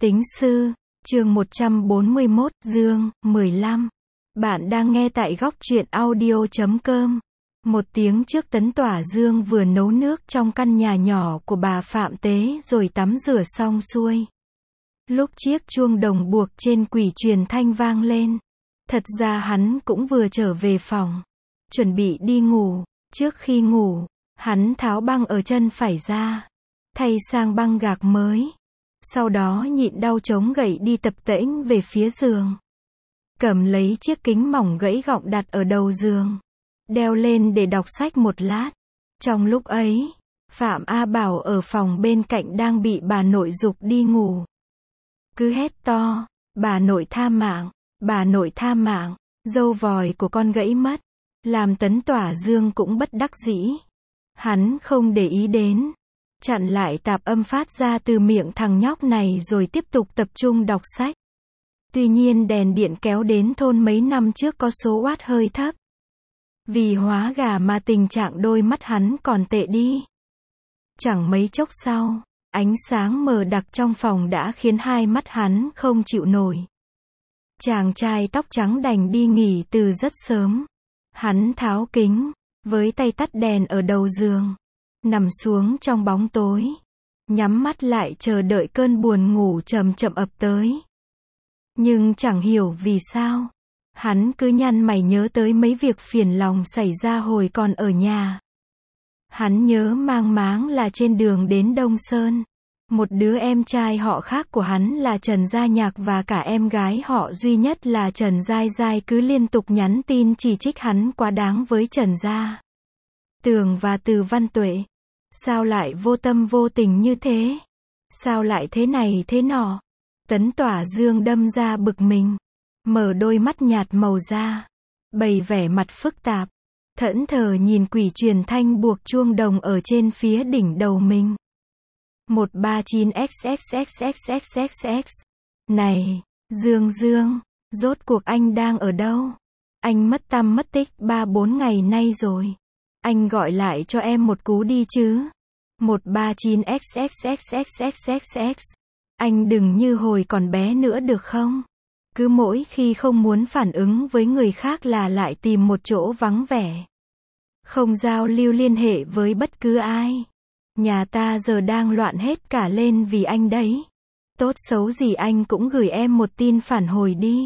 Tính sư, chương 141, Dương, 15. Bạn đang nghe tại góc truyện audio.com. Một tiếng trước Tấn Tỏa Dương vừa nấu nước trong căn nhà nhỏ của bà Phạm Tế rồi tắm rửa xong xuôi. Lúc chiếc chuông đồng buộc trên quỷ truyền thanh vang lên. Thật ra hắn cũng vừa trở về phòng. Chuẩn bị đi ngủ. Trước khi ngủ, hắn tháo băng ở chân phải ra. Thay sang băng gạc mới. Sau đó nhịn đau chống gậy đi tập tễnh về phía giường. Cầm lấy chiếc kính mỏng gãy gọng đặt ở đầu giường. Đeo lên để đọc sách một lát. Trong lúc ấy, Phạm A Bảo ở phòng bên cạnh đang bị bà nội giục đi ngủ. Cứ hét to, bà nội tha mạng, bà nội tha mạng, dâu vòi của con gãy mất. Làm Tấn Tỏa Dương cũng bất đắc dĩ. Hắn không để ý đến. Chặn lại tạp âm phát ra từ miệng thằng nhóc này rồi tiếp tục tập trung đọc sách. Tuy nhiên đèn điện kéo đến thôn mấy năm trước có số oát hơi thấp. Vì hóa gà mà tình trạng đôi mắt hắn còn tệ đi. Chẳng mấy chốc sau, ánh sáng mờ đặc trong phòng đã khiến hai mắt hắn không chịu nổi. Chàng trai tóc trắng đành đi nghỉ từ rất sớm. Hắn tháo kính, với tay tắt đèn ở đầu giường. Nằm xuống trong bóng tối. Nhắm mắt lại chờ đợi cơn buồn ngủ chậm chậm ập tới. Nhưng chẳng hiểu vì sao. Hắn cứ nhăn mày nhớ tới mấy việc phiền lòng xảy ra hồi còn ở nhà. Hắn nhớ mang máng là trên đường đến Đông Sơn. Một đứa em trai họ khác của hắn là Trần Gia Nhạc và cả em gái họ duy nhất là Trần Giai Giai cứ liên tục nhắn tin chỉ trích hắn quá đáng với Trần Gia Tường và Từ Văn Tuệ. Sao lại vô tâm vô tình như thế? Sao lại thế này thế nọ? Tấn Tỏa Dương đâm ra bực mình. Mở đôi mắt nhạt màu ra. Bày vẻ mặt phức tạp. Thẫn thờ nhìn quỷ truyền thanh buộc chuông đồng ở trên phía đỉnh đầu mình. 139XXXXXXX. Này, Dương Dương, rốt cuộc anh đang ở đâu? Anh mất tăm mất tích 3-4 ngày nay rồi. Anh gọi lại cho em một cú đi chứ. 139XXXXXXX. Anh đừng như hồi còn bé nữa được không? Cứ mỗi khi không muốn phản ứng với người khác là lại tìm một chỗ vắng vẻ. Không giao lưu liên hệ với bất cứ ai. Nhà ta giờ đang loạn hết cả lên vì anh đấy. Tốt xấu gì anh cũng gửi em một tin phản hồi đi.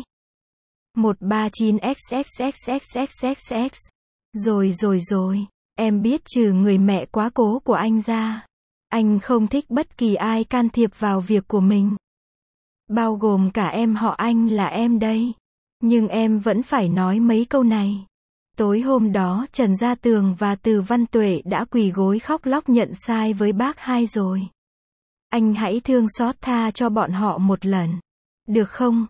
139XXXXXXX. Rồi. Em biết trừ người mẹ quá cố của anh ra. Anh không thích bất kỳ ai can thiệp vào việc của mình. Bao gồm cả em họ anh là em đây. Nhưng em vẫn phải nói mấy câu này. Tối hôm đó Trần Gia Tường và Từ Văn Tuệ đã quỳ gối khóc lóc nhận sai với bác hai rồi. Anh hãy thương xót tha cho bọn họ một lần. Được không?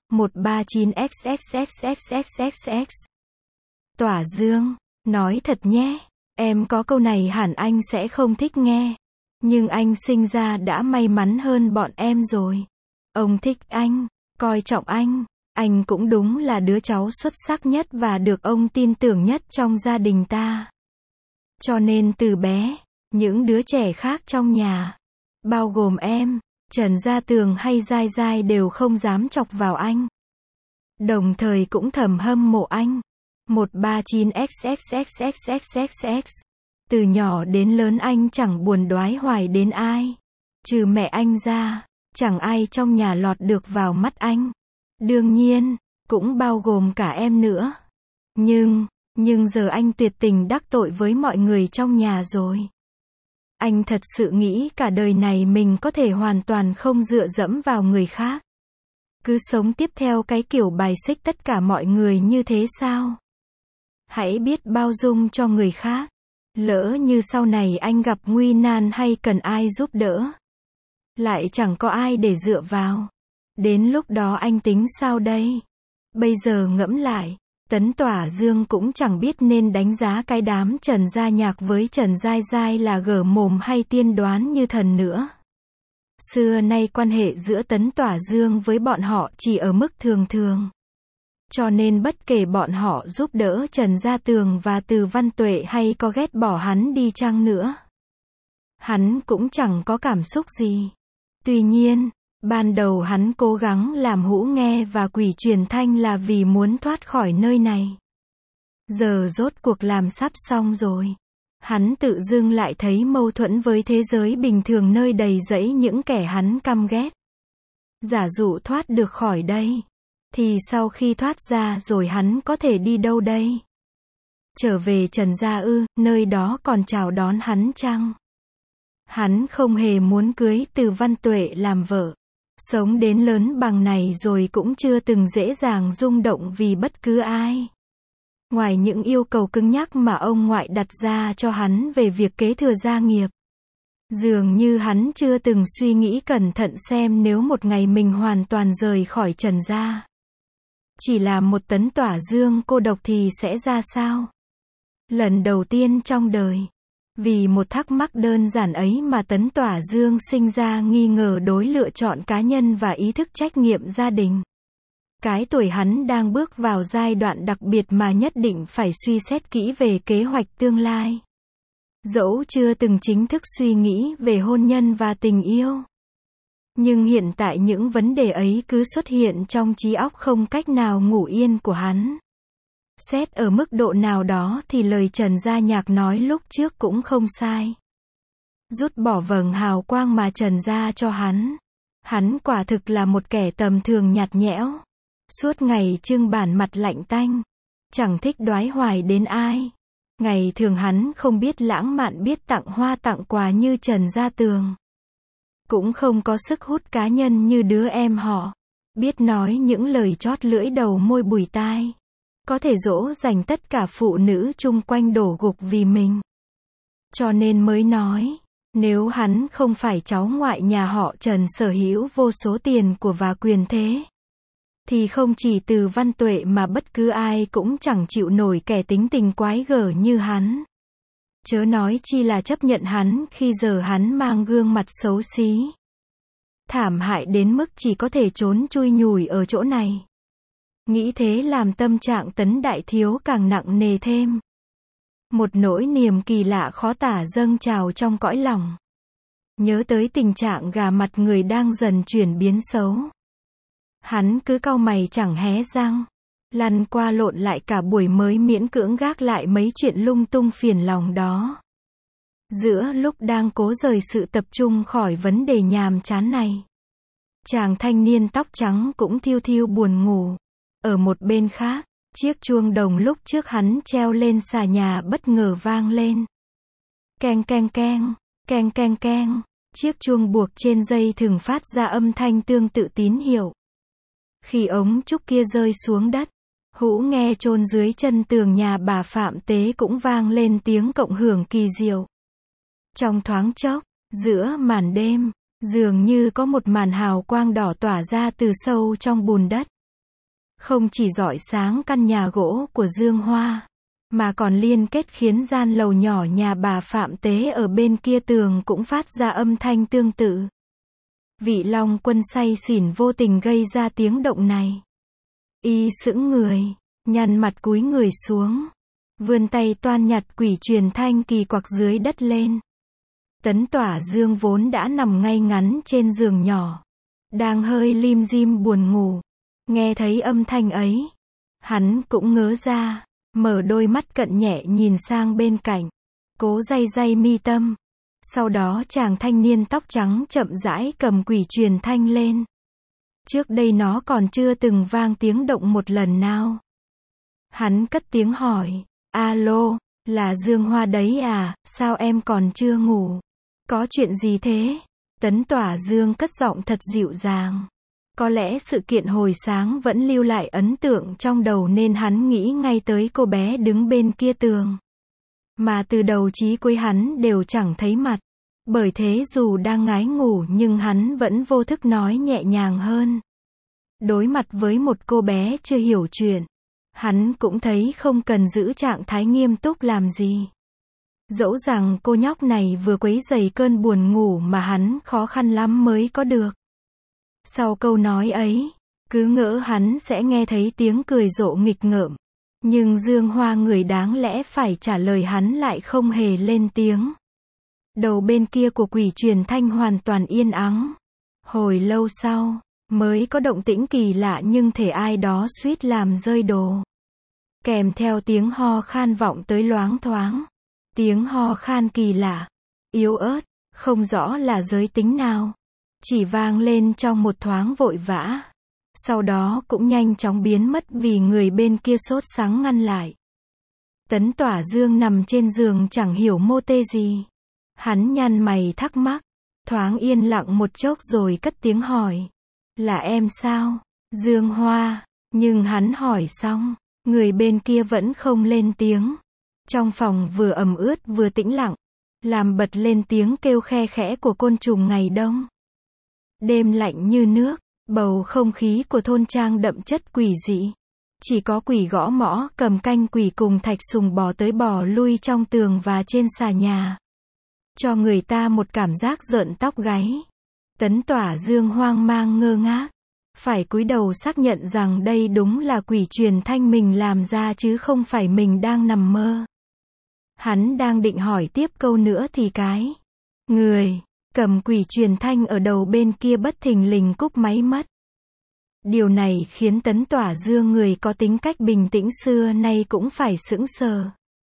139XXXXXXX. Tỏa Dương, nói thật nhé. Em có câu này hẳn anh sẽ không thích nghe. Nhưng anh sinh ra đã may mắn hơn bọn em rồi. Ông thích anh, coi trọng anh cũng đúng là đứa cháu xuất sắc nhất và được ông tin tưởng nhất trong gia đình ta. Cho nên từ bé, những đứa trẻ khác trong nhà, bao gồm em, Trần Gia Tường hay Giai Giai đều không dám chọc vào anh. Đồng thời cũng thầm hâm mộ anh. 139XXXXXXX. Từ nhỏ đến lớn anh chẳng buồn đoái hoài đến ai. Trừ mẹ anh ra, chẳng ai trong nhà lọt được vào mắt anh. Đương nhiên, cũng bao gồm cả em nữa. Nhưng giờ anh tuyệt tình đắc tội với mọi người trong nhà rồi. Anh thật sự nghĩ cả đời này mình có thể hoàn toàn không dựa dẫm vào người khác. Cứ sống tiếp theo cái kiểu bài xích tất cả mọi người như thế sao? Hãy biết bao dung cho người khác. Lỡ như sau này anh gặp nguy nan hay cần ai giúp đỡ. Lại chẳng có ai để dựa vào. Đến lúc đó anh tính sao đây? Bây giờ ngẫm lại, Tấn Tỏa Dương cũng chẳng biết nên đánh giá cái đám Trần Gia Nhạc với Trần Giai Giai là gở mồm hay tiên đoán như thần nữa. Xưa nay quan hệ giữa Tấn Tỏa Dương với bọn họ chỉ ở mức thường thường. Cho nên bất kể bọn họ giúp đỡ Trần Gia Tường và Từ Văn Tuệ hay có ghét bỏ hắn đi chăng nữa, hắn cũng chẳng có cảm xúc gì. Tuy nhiên, Ban đầu hắn cố gắng làm Hũ nghe và quỷ truyền thanh là vì muốn thoát khỏi nơi này. Giờ rốt cuộc làm sắp xong rồi. Hắn tự dưng lại thấy mâu thuẫn với thế giới bình thường nơi đầy rẫy những kẻ hắn căm ghét. Giả dụ thoát được khỏi đây, thì sau khi thoát ra rồi hắn có thể đi đâu đây? Trở về Trần gia ư, nơi đó còn chào đón hắn chăng? Hắn không hề muốn cưới Từ Văn Tuệ làm vợ. Sống đến lớn bằng này rồi cũng chưa từng dễ dàng rung động vì bất cứ ai. Ngoài những yêu cầu cứng nhắc mà ông ngoại đặt ra cho hắn về việc kế thừa gia nghiệp. Dường như hắn chưa từng suy nghĩ cẩn thận xem nếu một ngày mình hoàn toàn rời khỏi Trần gia. Chỉ là một Tấn Tỏa Dương cô độc thì sẽ ra sao? Lần đầu tiên trong đời. Vì một thắc mắc đơn giản ấy mà Tấn Tỏa Dương sinh ra nghi ngờ đối lựa chọn cá nhân và ý thức trách nhiệm gia đình. Cái tuổi hắn đang bước vào giai đoạn đặc biệt mà nhất định phải suy xét kỹ về kế hoạch tương lai. Dẫu chưa từng chính thức suy nghĩ về hôn nhân và tình yêu. Nhưng hiện tại những vấn đề ấy cứ xuất hiện trong trí óc không cách nào ngủ yên của hắn. Xét ở mức độ nào đó thì lời Trần Gia Nhạc nói lúc trước cũng không sai. Rút bỏ vầng hào quang mà Trần Gia cho hắn. Hắn quả thực là một kẻ tầm thường nhạt nhẽo. Suốt ngày trưng bản mặt lạnh tanh. Chẳng thích đoái hoài đến ai. Ngày thường hắn không biết lãng mạn biết tặng hoa tặng quà như Trần Gia Tường. Cũng không có sức hút cá nhân như đứa em họ. Biết nói những lời chót lưỡi đầu môi bùi tai. Có thể dỗ dành tất cả phụ nữ chung quanh đổ gục vì mình. Cho nên mới nói, nếu hắn không phải cháu ngoại nhà họ Trần sở hữu vô số tiền của và quyền thế, thì không chỉ Từ Văn Tuệ mà bất cứ ai cũng chẳng chịu nổi kẻ tính tình quái gở như hắn. Chớ nói chi là chấp nhận hắn khi giờ hắn mang gương mặt xấu xí. Thảm hại đến mức chỉ có thể trốn chui nhủi ở chỗ này. Nghĩ thế làm tâm trạng Tấn đại thiếu càng nặng nề thêm. Một nỗi niềm kỳ lạ khó tả dâng trào trong cõi lòng. Nhớ tới tình trạng gà mặt người đang dần chuyển biến xấu. Hắn cứ cau mày chẳng hé răng. Lăn qua lộn lại cả buổi mới miễn cưỡng gác lại mấy chuyện lung tung phiền lòng đó. Giữa lúc đang cố rời sự tập trung khỏi vấn đề nhàm chán này, chàng thanh niên tóc trắng cũng thiêu thiêu buồn ngủ. Ở một bên khác, chiếc chuông đồng lúc trước hắn treo lên xà nhà bất ngờ vang lên. Keng keng keng, keng keng keng, chiếc chuông buộc trên dây thừng phát ra âm thanh tương tự tín hiệu. Khi ống trúc kia rơi xuống đất, Hũ nghe chôn dưới chân tường nhà bà Phạm Tế cũng vang lên tiếng cộng hưởng kỳ diệu. Trong thoáng chốc, giữa màn đêm, dường như có một màn hào quang đỏ tỏa ra từ sâu trong bùn đất. Không chỉ rọi sáng căn nhà gỗ của Dương Hoa, mà còn liên kết khiến gian lầu nhỏ nhà bà Phạm Tế ở bên kia tường cũng phát ra âm thanh tương tự. Vị Long Quân say xỉn vô tình gây ra tiếng động này. Y sững người, nhăn mặt cúi người xuống, vươn tay toan nhặt quỷ truyền thanh kỳ quặc dưới đất lên. Tấn Tỏa Dương vốn đã nằm ngay ngắn trên giường nhỏ, đang hơi lim dim buồn ngủ. Nghe thấy âm thanh ấy, hắn cũng ngớ ra, mở đôi mắt cận nhẹ nhìn sang bên cạnh, cố day day mi tâm. Sau đó chàng thanh niên tóc trắng chậm rãi cầm quỷ truyền thanh lên. Trước đây nó còn chưa từng vang tiếng động một lần nào. Hắn cất tiếng hỏi, alo, là Dương Hoa đấy à, sao em còn chưa ngủ? Có chuyện gì thế? Tấn Tỏa Dương cất giọng thật dịu dàng. Có lẽ sự kiện hồi sáng vẫn lưu lại ấn tượng trong đầu nên hắn nghĩ ngay tới cô bé đứng bên kia tường. Mà từ đầu chí cuối hắn đều chẳng thấy mặt. Bởi thế dù đang ngái ngủ nhưng hắn vẫn vô thức nói nhẹ nhàng hơn. Đối mặt với một cô bé chưa hiểu chuyện, hắn cũng thấy không cần giữ trạng thái nghiêm túc làm gì. Dẫu rằng cô nhóc này vừa quấy rầy cơn buồn ngủ mà hắn khó khăn lắm mới có được. Sau câu nói ấy, cứ ngỡ hắn sẽ nghe thấy tiếng cười rộ nghịch ngợm. Nhưng Dương Hoa người đáng lẽ phải trả lời hắn lại không hề lên tiếng. Đầu bên kia của quỷ truyền thanh hoàn toàn yên ắng. Hồi lâu sau, mới có động tĩnh kỳ lạ nhưng thể ai đó suýt làm rơi đồ. Kèm theo tiếng ho khan vọng tới loáng thoáng. Tiếng ho khan kỳ lạ, yếu ớt, không rõ là giới tính nào. Chỉ vang lên trong một thoáng vội vã. Sau đó cũng nhanh chóng biến mất vì người bên kia sốt sắng ngăn lại. Tấn Tỏa Dương nằm trên giường chẳng hiểu mô tê gì. Hắn nhăn mày thắc mắc, thoáng yên lặng một chốc rồi cất tiếng hỏi. Là em sao, Dương Hoa? Nhưng hắn hỏi xong, người bên kia vẫn không lên tiếng. Trong phòng vừa ẩm ướt vừa tĩnh lặng, làm bật lên tiếng kêu khe khẽ của côn trùng ngày đông. Đêm lạnh như nước, bầu không khí của thôn trang đậm chất quỷ dị. Chỉ có quỷ gõ mõ cầm canh quỷ cùng thạch sùng bò tới bò lui trong tường và trên xà nhà. Cho người ta một cảm giác rợn tóc gáy. Tấn Tỏa Dương hoang mang ngơ ngác. Phải cúi đầu xác nhận rằng đây đúng là quỷ truyền thanh mình làm ra chứ không phải mình đang nằm mơ. Hắn đang định hỏi tiếp câu nữa thì cái người cầm quỷ truyền thanh ở đầu bên kia bất thình lình cúp máy mất. Điều này khiến Tấn Tỏa Dương, người có tính cách bình tĩnh xưa nay cũng phải sững sờ.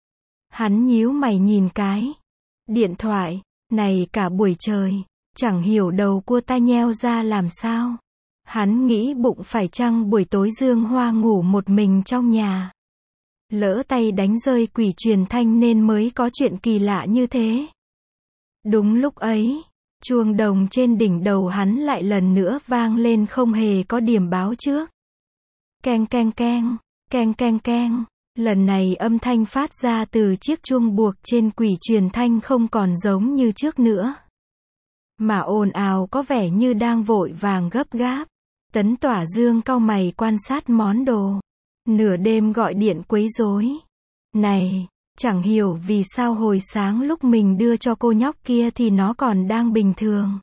Hắn nhíu mày nhìn cái điện thoại, này cả buổi trời, chẳng hiểu đầu cua tai nheo ra làm sao. Hắn nghĩ bụng phải chăng buổi tối Dương Hoa ngủ một mình trong nhà. Lỡ tay đánh rơi quỷ truyền thanh nên mới có chuyện kỳ lạ như thế. Đúng lúc ấy, chuông đồng trên đỉnh đầu hắn lại lần nữa vang lên không hề có điểm báo trước. Keng keng keng, keng keng keng. Lần này âm thanh phát ra từ chiếc chuông buộc trên quỷ truyền thanh không còn giống như trước nữa, mà ồn ào có vẻ như đang vội vàng gấp gáp. Tấn Tỏa Dương cau mày quan sát món đồ. Nửa đêm gọi điện quấy rối. Này, chẳng hiểu vì sao hồi sáng lúc mình đưa cho cô nhóc kia thì nó còn đang bình thường.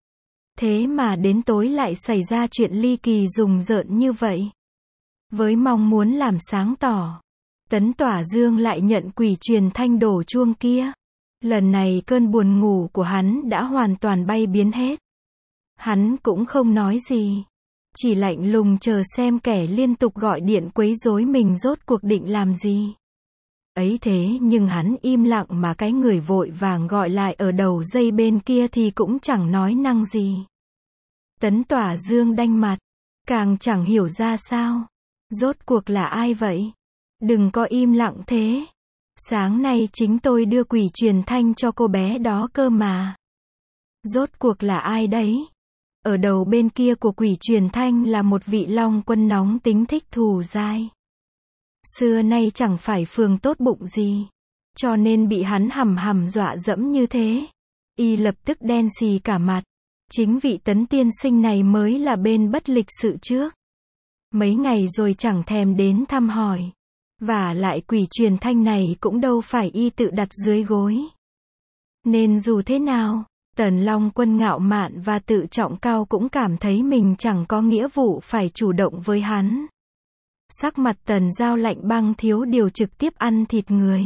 Thế mà đến tối lại xảy ra chuyện ly kỳ rùng rợn như vậy. Với mong muốn làm sáng tỏ, Tấn Tỏa Dương lại nhận quỷ truyền thanh đổ chuông kia. Lần này cơn buồn ngủ của hắn đã hoàn toàn bay biến hết. Hắn cũng không nói gì, chỉ lạnh lùng chờ xem kẻ liên tục gọi điện quấy rối mình rốt cuộc định làm gì. Ấy thế nhưng hắn im lặng mà cái người vội vàng gọi lại ở đầu dây bên kia thì cũng chẳng nói năng gì. Tấn Tỏa Dương đanh mặt, càng chẳng hiểu ra sao. Rốt cuộc là ai vậy? Đừng có im lặng thế. Sáng nay chính tôi đưa quỷ truyền thanh cho cô bé đó cơ mà. Rốt cuộc là ai đấy? Ở đầu bên kia của quỷ truyền thanh là một vị long quân nóng tính thích thù dai. Xưa nay chẳng phải phường tốt bụng gì, cho nên bị hắn hầm hầm dọa dẫm như thế. Y lập tức đen xì cả mặt. Chính vị Tấn tiên sinh này mới là bên bất lịch sự trước. Mấy ngày rồi chẳng thèm đến thăm hỏi. Và lại quỷ truyền thanh này cũng đâu phải y tự đặt dưới gối. Nên dù thế nào, Tần Long Quân ngạo mạn và tự trọng cao cũng cảm thấy mình chẳng có nghĩa vụ phải chủ động với hắn. Sắc mặt Tần Giao lạnh băng thiếu điều trực tiếp ăn thịt người.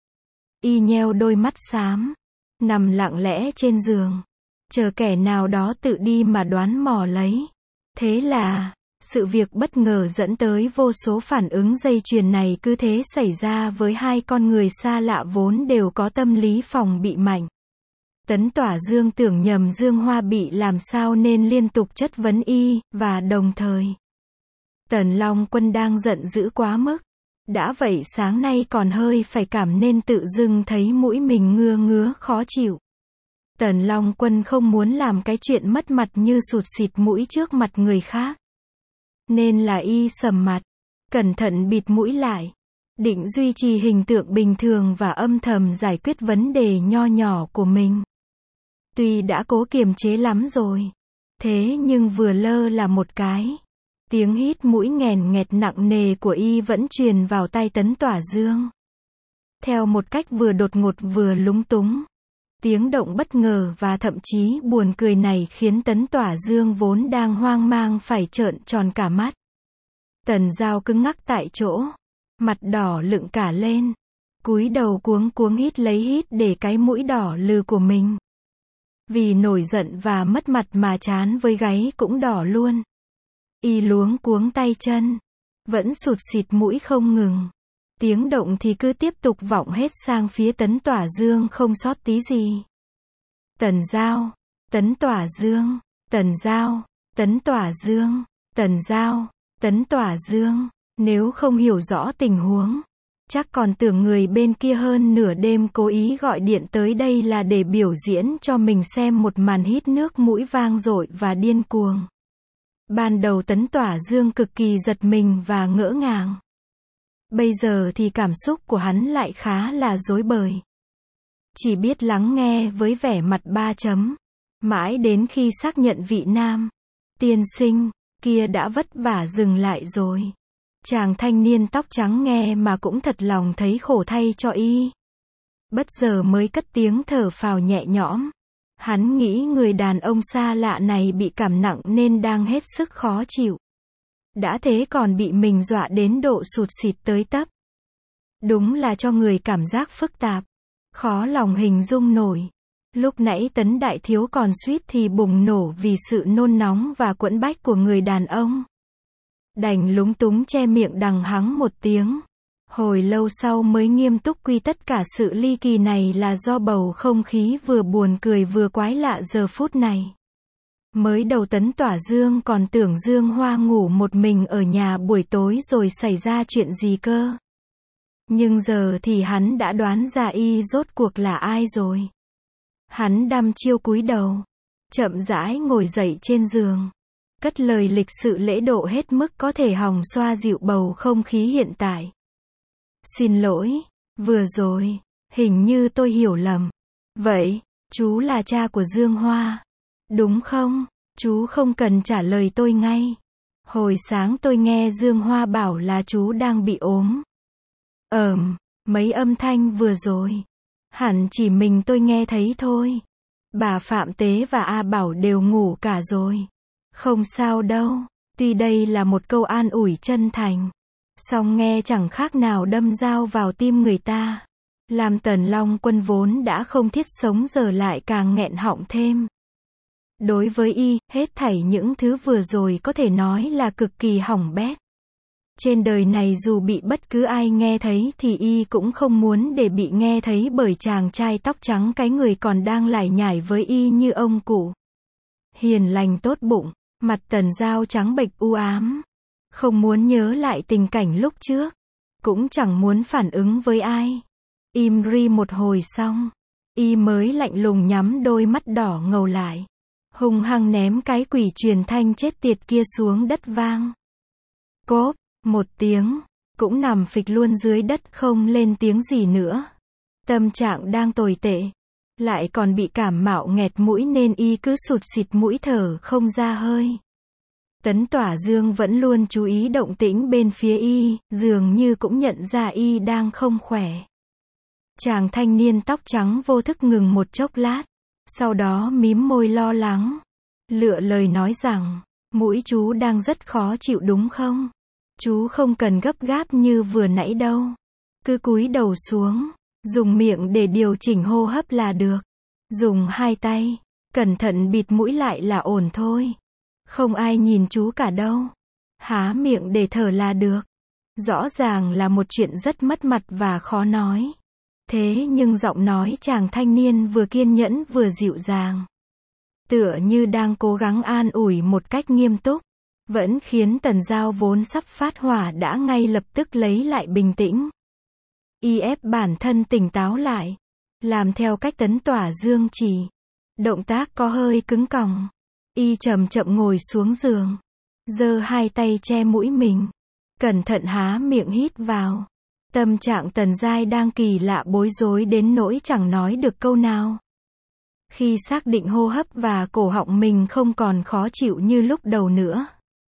Y nheo đôi mắt xám, nằm lặng lẽ trên giường, chờ kẻ nào đó tự đi mà đoán mò lấy. Thế là, sự việc bất ngờ dẫn tới vô số phản ứng dây chuyền này cứ thế xảy ra với hai con người xa lạ vốn đều có tâm lý phòng bị mạnh. Tấn Tỏa Dương tưởng nhầm Dương Hoa bị làm sao nên liên tục chất vấn y, và đồng thời Tần Long Quân đang giận dữ quá mức. Đã vậy sáng nay còn hơi phải cảm nên tự dưng thấy mũi mình ngứa ngứa khó chịu. Tần Long Quân không muốn làm cái chuyện mất mặt như sụt xịt mũi trước mặt người khác. Nên là y sầm mặt, cẩn thận bịt mũi lại, định duy trì hình tượng bình thường và âm thầm giải quyết vấn đề nho nhỏ của mình. Tuy đã cố kiềm chế lắm rồi, thế nhưng vừa lơ là một cái, tiếng hít mũi nghèn nghẹt nặng nề của y vẫn truyền vào tai Tấn Tỏa Dương. Theo một cách vừa đột ngột vừa lúng túng. Tiếng động bất ngờ và thậm chí buồn cười này khiến Tấn Tỏa Dương vốn đang hoang mang phải trợn tròn cả mắt. Tần Giao cứng ngắc tại chỗ, mặt đỏ lựng cả lên, cúi đầu cuống cuống hít lấy hít để cái mũi đỏ lừ của mình. Vì nổi giận và mất mặt mà trán với gáy cũng đỏ luôn. Y luống cuống tay chân, vẫn sụt xịt mũi không ngừng. Tiếng động thì cứ tiếp tục vọng hết sang phía Tấn Tỏa Dương không sót tí gì. Tần Giao, Tấn Tỏa Dương, Tần Giao, Tấn Tỏa Dương, Tần Giao, Tấn Tỏa Dương. Nếu không hiểu rõ tình huống, chắc còn tưởng người bên kia hơn nửa đêm cố ý gọi điện tới đây là để biểu diễn cho mình xem một màn hít nước mũi vang dội và điên cuồng. Ban đầu Tấn Tỏa Dương cực kỳ giật mình và ngỡ ngàng. Bây giờ thì cảm xúc của hắn lại khá là rối bời. Chỉ biết lắng nghe với vẻ mặt 3 chấm. Mãi đến khi xác nhận vị nam tiên sinh kia đã vất vả dừng lại rồi. Chàng thanh niên tóc trắng nghe mà cũng thật lòng thấy khổ thay cho y. Bất giờ mới cất tiếng thở phào nhẹ nhõm. Hắn nghĩ người đàn ông xa lạ này bị cảm nặng nên đang hết sức khó chịu. Đã thế còn bị mình dọa đến độ sụt xịt tới tấp. Đúng là cho người cảm giác phức tạp, khó lòng hình dung nổi. Lúc nãy Tấn đại thiếu còn suýt thì bùng nổ vì sự nôn nóng và quẫn bách của người đàn ông. Đành lúng túng che miệng đằng hắng một tiếng. Hồi lâu sau mới nghiêm túc quy tất cả sự ly kỳ này là do bầu không khí vừa buồn cười vừa quái lạ giờ phút này. Mới đầu Tấn Tỏa Dương còn tưởng Dương Hoa ngủ một mình ở nhà buổi tối rồi xảy ra chuyện gì cơ. Nhưng giờ thì hắn đã đoán ra y rốt cuộc là ai rồi. Hắn đăm chiêu cúi đầu, chậm rãi ngồi dậy trên giường, cất lời lịch sự lễ độ hết mức có thể hòng xoa dịu bầu không khí hiện tại. Xin lỗi, vừa rồi, hình như tôi hiểu lầm. Vậy, chú là cha của Dương Hoa, đúng không? Chú không cần trả lời tôi ngay. Hồi sáng tôi nghe Dương Hoa bảo là chú đang bị ốm. Mấy âm thanh vừa rồi, hẳn chỉ mình tôi nghe thấy thôi. Bà Phạm Tế và A Bảo đều ngủ cả rồi. Không sao đâu, tuy đây là một câu an ủi chân thành, song nghe chẳng khác nào đâm dao vào tim người ta. Làm Tần Long Quân vốn đã không thiết sống giờ lại càng nghẹn họng thêm. Đối với y, hết thảy những thứ vừa rồi có thể nói là cực kỳ hỏng bét. Trên đời này dù bị bất cứ ai nghe thấy thì y cũng không muốn để bị nghe thấy bởi chàng trai tóc trắng cái người còn đang lải nhải với y như ông cụ. Hiền lành tốt bụng, mặt Tần Giao trắng bệch u ám. Không muốn nhớ lại tình cảnh lúc trước. Cũng chẳng muốn phản ứng với ai. Im ri một hồi xong, y mới lạnh lùng nhắm đôi mắt đỏ ngầu lại. Hung hăng ném cái quỷ truyền thanh chết tiệt kia xuống đất vang. Cốp, một tiếng, cũng nằm phịch luôn dưới đất không lên tiếng gì nữa. Tâm trạng đang tồi tệ, lại còn bị cảm mạo nghẹt mũi nên y cứ sụt xịt mũi thở không ra hơi. Tấn Tỏa Dương vẫn luôn chú ý động tĩnh bên phía y, dường như cũng nhận ra y đang không khỏe. Chàng thanh niên tóc trắng vô thức ngừng một chốc lát, sau đó mím môi lo lắng, lựa lời nói rằng, mũi chú đang rất khó chịu đúng không? Chú không cần gấp gáp như vừa nãy đâu. Cứ cúi đầu xuống, dùng miệng để điều chỉnh hô hấp là được. Dùng hai tay, cẩn thận bịt mũi lại là ổn thôi. Không ai nhìn chú cả đâu. Há miệng để thở là được. Rõ ràng là một chuyện rất mất mặt và khó nói. Thế nhưng giọng nói chàng thanh niên vừa kiên nhẫn vừa dịu dàng, tựa như đang cố gắng an ủi một cách nghiêm túc, vẫn khiến Tần Giao vốn sắp phát hỏa đã ngay lập tức lấy lại bình tĩnh. Y ép bản thân tỉnh táo lại, làm theo cách Tấn Tỏa Dương chỉ. Động tác có hơi cứng còng. Y chậm chậm ngồi xuống giường, giơ hai tay che mũi mình, cẩn thận há miệng hít vào. Tâm trạng Tần Giai đang kỳ lạ bối rối đến nỗi chẳng nói được câu nào. Khi xác định hô hấp và cổ họng mình không còn khó chịu như lúc đầu nữa,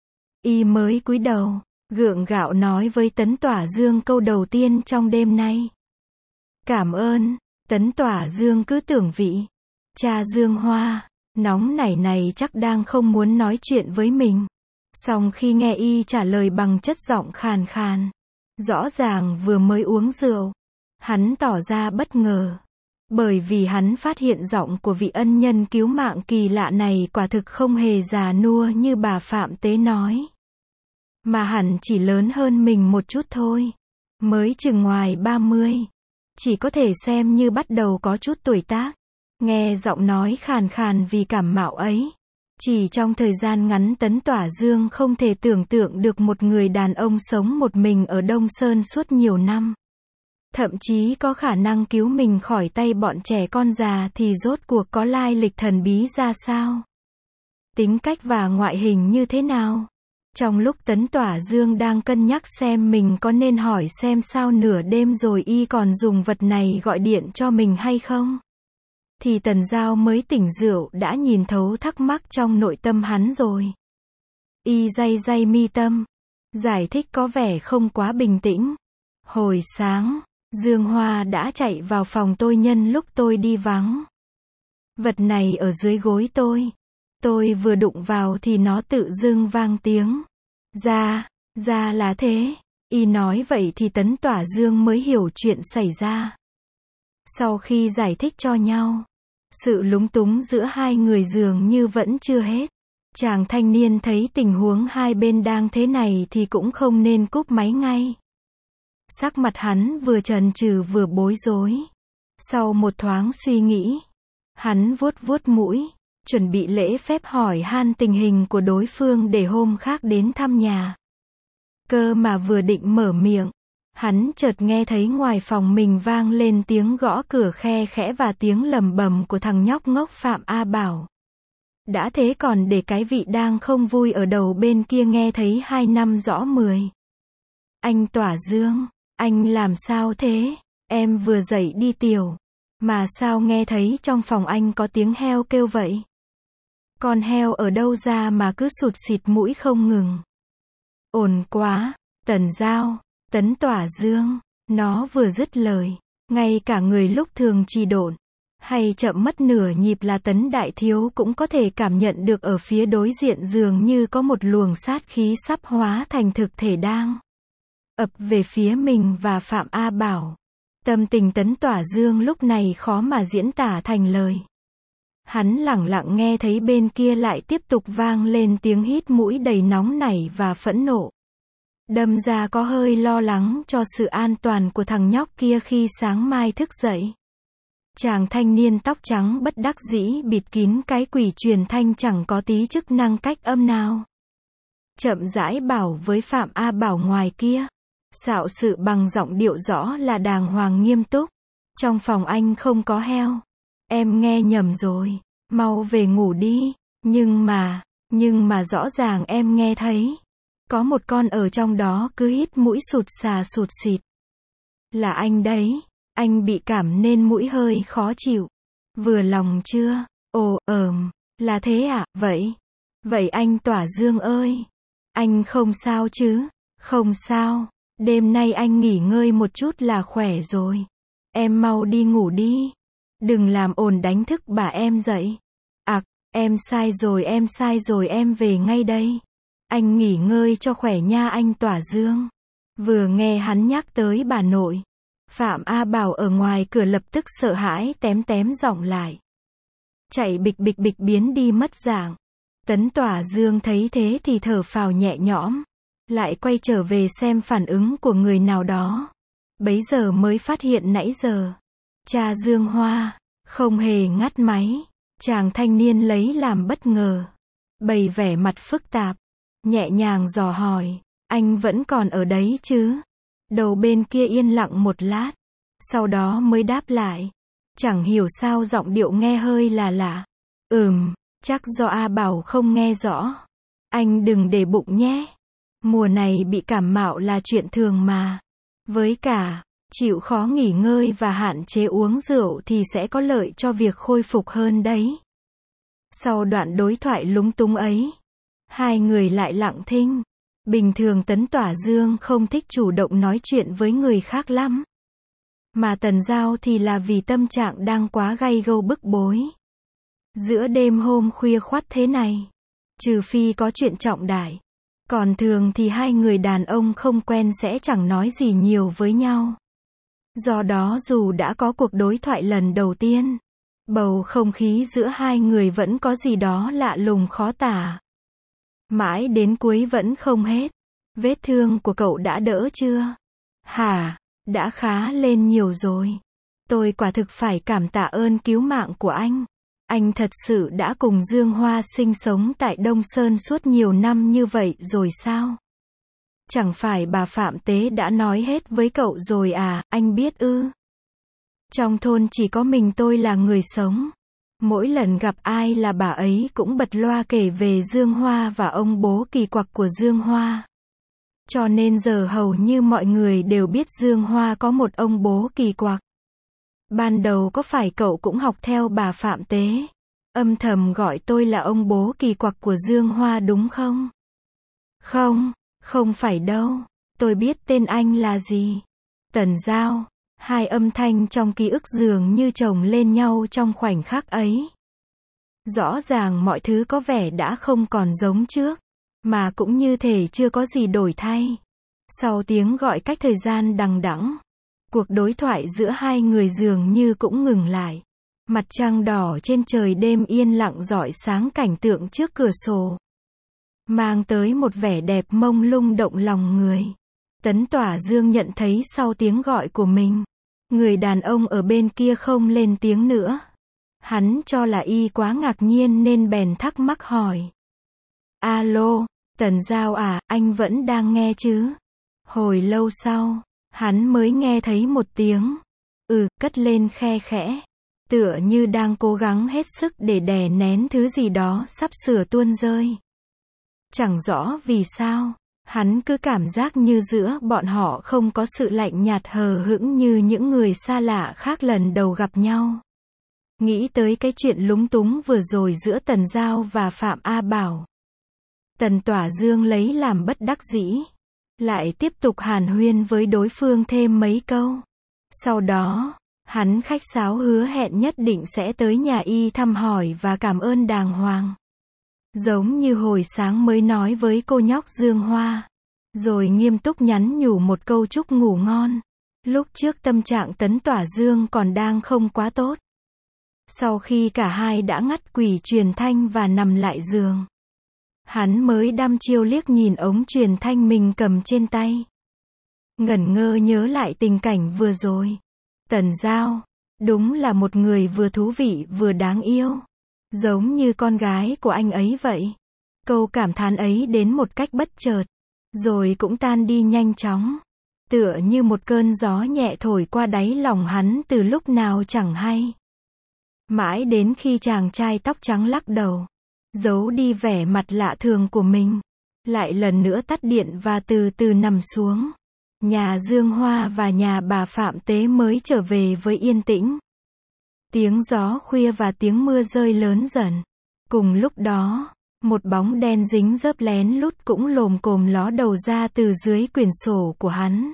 y mới cúi đầu, gượng gạo nói với Tấn Tỏa Dương câu đầu tiên trong đêm nay. Cảm ơn. Tấn Tỏa Dương cứ tưởng vị cha Dương Hoa nóng nảy này chắc đang không muốn nói chuyện với mình. Song khi nghe y trả lời bằng chất giọng khàn khàn, rõ ràng vừa mới uống rượu, hắn tỏ ra bất ngờ. Bởi vì hắn phát hiện giọng của vị ân nhân cứu mạng kỳ lạ này quả thực không hề già nua như bà Phạm Tế nói. Mà hẳn chỉ lớn hơn mình một chút thôi. Mới chừng ngoài 30. Chỉ có thể xem như bắt đầu có chút tuổi tác. Nghe giọng nói khàn khàn vì cảm mạo ấy. Chỉ trong thời gian ngắn Tấn Tỏa Dương không thể tưởng tượng được một người đàn ông sống một mình ở Đông Sơn suốt nhiều năm. Thậm chí có khả năng cứu mình khỏi tay bọn trẻ con già thì rốt cuộc có lai lịch thần bí ra sao? Tính cách và ngoại hình như thế nào? Trong lúc Tấn Tỏa Dương đang cân nhắc xem mình có nên hỏi xem sao nửa đêm rồi y còn dùng vật này gọi điện cho mình hay không, thì Tần Giao mới tỉnh rượu đã nhìn thấu thắc mắc trong nội tâm hắn rồi. Y day day mi tâm, giải thích có vẻ không quá bình tĩnh. Hồi sáng, Dương Hoa đã chạy vào phòng tôi nhân lúc tôi đi vắng. Vật này ở dưới gối tôi. Tôi vừa đụng vào thì nó tự dưng vang tiếng. Ra là thế. Y nói vậy thì Tấn Tỏa Dương mới hiểu chuyện xảy ra. Sau khi giải thích cho nhau, sự lúng túng giữa hai người dường như vẫn chưa hết. Chàng thanh niên thấy tình huống hai bên đang thế này thì cũng không nên cúp máy ngay. Sắc mặt hắn vừa chần chừ vừa bối rối. Sau một thoáng suy nghĩ, hắn vuốt vuốt mũi, chuẩn bị lễ phép hỏi han tình hình của đối phương để hôm khác đến thăm nhà. Cơ mà vừa định mở miệng, hắn chợt nghe thấy ngoài phòng mình vang lên tiếng gõ cửa khe khẽ và tiếng lầm bầm của thằng nhóc ngốc Phạm A Bảo. Đã thế còn để cái vị đang không vui ở đầu bên kia nghe thấy 2 năm rõ 10. Anh Tỏa Dương, anh làm sao thế? Em vừa dậy đi tiểu. Mà sao nghe thấy trong phòng anh có tiếng heo kêu vậy? Con heo ở đâu ra mà cứ sụt xịt mũi không ngừng? Ồn quá, Tần Giao, Tấn Tỏa Dương. Nó vừa dứt lời, ngay cả người lúc thường trì độn hay chậm mất nửa nhịp là Tấn Đại Thiếu cũng có thể cảm nhận được ở phía đối diện dường như có một luồng sát khí sắp hóa thành thực thể đang ập về phía mình và Phạm A Bảo. Tâm tình Tấn Tỏa Dương lúc này khó mà diễn tả thành lời. Hắn lẳng lặng nghe thấy bên kia lại tiếp tục vang lên tiếng hít mũi đầy nóng nảy và phẫn nộ. Đâm ra có hơi lo lắng cho sự an toàn của thằng nhóc kia khi sáng mai thức dậy. Chàng thanh niên tóc trắng bất đắc dĩ bịt kín cái quỷ truyền thanh chẳng có tí chức năng cách âm nào. Chậm rãi bảo với Phạm A Bảo ngoài kia. Xạo sự bằng giọng điệu rõ là đàng hoàng nghiêm túc. Trong phòng anh không có heo. Em nghe nhầm rồi. Mau về ngủ đi. Nhưng mà rõ ràng em nghe thấy. Có một con ở trong đó cứ hít mũi sụt xà sụt xịt. Là anh đấy. Anh bị cảm nên mũi hơi khó chịu. Vừa lòng chưa? Ồ, là thế à? Vậy anh Tỏa Dương ơi. Anh không sao chứ? Không sao. Đêm nay anh nghỉ ngơi một chút là khỏe rồi. Em mau đi ngủ đi. Đừng làm ồn đánh thức bà em dậy. Em sai rồi em về ngay đây. Anh nghỉ ngơi cho khỏe nha anh Tỏa Dương. Vừa nghe hắn nhắc tới bà nội, Phạm A Bảo ở ngoài cửa lập tức sợ hãi tém giọng lại. Chạy bịch bịch biến đi mất dạng. Tấn Tỏa Dương thấy thế thì thở phào nhẹ nhõm. Lại quay trở về xem phản ứng của người nào đó. Bấy giờ mới phát hiện nãy giờ cha Dương Hoa không hề ngắt máy. Chàng thanh niên lấy làm bất ngờ, bày vẻ mặt phức tạp, nhẹ nhàng dò hỏi, anh vẫn còn ở đấy chứ? Đầu bên kia yên lặng một lát, sau đó mới đáp lại. Chẳng hiểu sao giọng điệu nghe hơi là lạ. Chắc do A Bảo không nghe rõ. Anh đừng để bụng nhé. Mùa này bị cảm mạo là chuyện thường mà. Với cả, chịu khó nghỉ ngơi và hạn chế uống rượu thì sẽ có lợi cho việc khôi phục hơn đấy. Sau đoạn đối thoại lúng túng ấy, hai người lại lặng thinh. Bình thường Tấn Tỏa Dương không thích chủ động nói chuyện với người khác lắm. Mà Tần Giao thì là vì tâm trạng đang quá gay gâu bức bối. Giữa đêm hôm khuya khoắt thế này, trừ phi có chuyện trọng đại, còn thường thì hai người đàn ông không quen sẽ chẳng nói gì nhiều với nhau. Do đó dù đã có cuộc đối thoại lần đầu tiên, bầu không khí giữa hai người vẫn có gì đó lạ lùng khó tả. Mãi đến cuối vẫn không hết. Vết thương của cậu đã đỡ chưa? Hả? Đã khá lên nhiều rồi. Tôi quả thực phải cảm tạ ơn cứu mạng của anh. Anh thật sự đã cùng Dương Hoa sinh sống tại Đông Sơn suốt nhiều năm như vậy rồi sao? Chẳng phải bà Phạm Tế đã nói hết với cậu rồi à, anh biết ư? Trong thôn chỉ có mình tôi là người sống. Mỗi lần gặp ai là bà ấy cũng bật loa kể về Dương Hoa và ông bố kỳ quặc của Dương Hoa. Cho nên giờ hầu như mọi người đều biết Dương Hoa có một ông bố kỳ quặc. Ban đầu có phải cậu cũng học theo bà Phạm Tế, âm thầm gọi tôi là ông bố kỳ quặc của Dương Hoa đúng không? Không, không phải đâu. Tôi biết tên anh là gì. Tần Giao. Hai âm thanh trong ký ức dường như chồng lên nhau trong khoảnh khắc ấy. Rõ ràng mọi thứ có vẻ đã không còn giống trước, mà cũng như thể chưa có gì đổi thay. Sau tiếng gọi cách thời gian đằng đẵng, cuộc đối thoại giữa hai người dường như cũng ngừng lại. Mặt trăng đỏ trên trời đêm yên lặng rọi sáng cảnh tượng trước cửa sổ, mang tới một vẻ đẹp mông lung động lòng người. Tấn Tỏa Dương nhận thấy sau tiếng gọi của mình, người đàn ông ở bên kia không lên tiếng nữa. Hắn cho là y quá ngạc nhiên nên bèn thắc mắc hỏi. Alo, Tần Giao à, anh vẫn đang nghe chứ? Hồi lâu sau, hắn mới nghe thấy một tiếng. Cất lên khe khẽ. Tựa như đang cố gắng hết sức để đè nén thứ gì đó sắp sửa tuôn rơi. Chẳng rõ vì sao, hắn cứ cảm giác như giữa bọn họ không có sự lạnh nhạt hờ hững như những người xa lạ khác lần đầu gặp nhau. Nghĩ tới cái chuyện lúng túng vừa rồi giữa Tần Giao và Phạm A Bảo, Tần Tỏa Dương lấy làm bất đắc dĩ, lại tiếp tục hàn huyên với đối phương thêm mấy câu. Sau đó, hắn khách sáo hứa hẹn nhất định sẽ tới nhà y thăm hỏi và cảm ơn đàng hoàng. Giống như hồi sáng mới nói với cô nhóc Dương Hoa. Rồi nghiêm túc nhắn nhủ một câu chúc ngủ ngon. Lúc trước tâm trạng Tấn Tỏa Dương còn đang không quá tốt. Sau khi cả hai đã ngắt quỷ truyền thanh và nằm lại giường, hắn mới đăm chiêu liếc nhìn ống truyền thanh mình cầm trên tay. Ngẩn ngơ nhớ lại tình cảnh vừa rồi. Tần Giao, đúng là một người vừa thú vị vừa đáng yêu. Giống như con gái của anh ấy vậy. Câu cảm thán ấy đến một cách bất chợt, rồi cũng tan đi nhanh chóng. Tựa như một cơn gió nhẹ thổi qua đáy lòng hắn từ lúc nào chẳng hay. Mãi đến khi chàng trai tóc trắng lắc đầu, giấu đi vẻ mặt lạ thường của mình, lại lần nữa tắt điện và từ từ nằm xuống. Nhà Dương Hoa và nhà bà Phạm Tế mới trở về với yên tĩnh. Tiếng gió khuya và tiếng mưa rơi lớn dần. Cùng lúc đó, một bóng đen dính dớp lén lút cũng lồm cồm ló đầu ra từ dưới quyển sổ của hắn.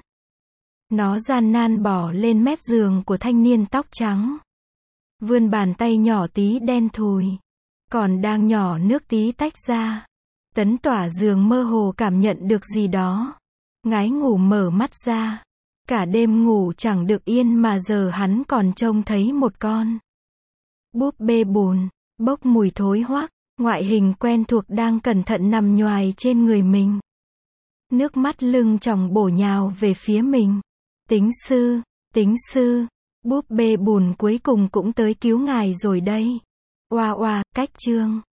Nó gian nan bò lên mép giường của thanh niên tóc trắng. Vươn bàn tay nhỏ tí đen thùi, còn đang nhỏ nước tí tách ra. Tấn Tỏa Dương mơ hồ cảm nhận được gì đó. Ngái ngủ mở mắt ra. Cả đêm ngủ chẳng được yên mà giờ hắn còn trông thấy một con búp bê bùn, bốc mùi thối hoắc, ngoại hình quen thuộc đang cẩn thận nằm nhoài trên người mình. Nước mắt lưng tròng bổ nhào về phía mình. Tính sư, búp bê bùn cuối cùng cũng tới cứu ngài rồi đây. Oa oa, cách chương.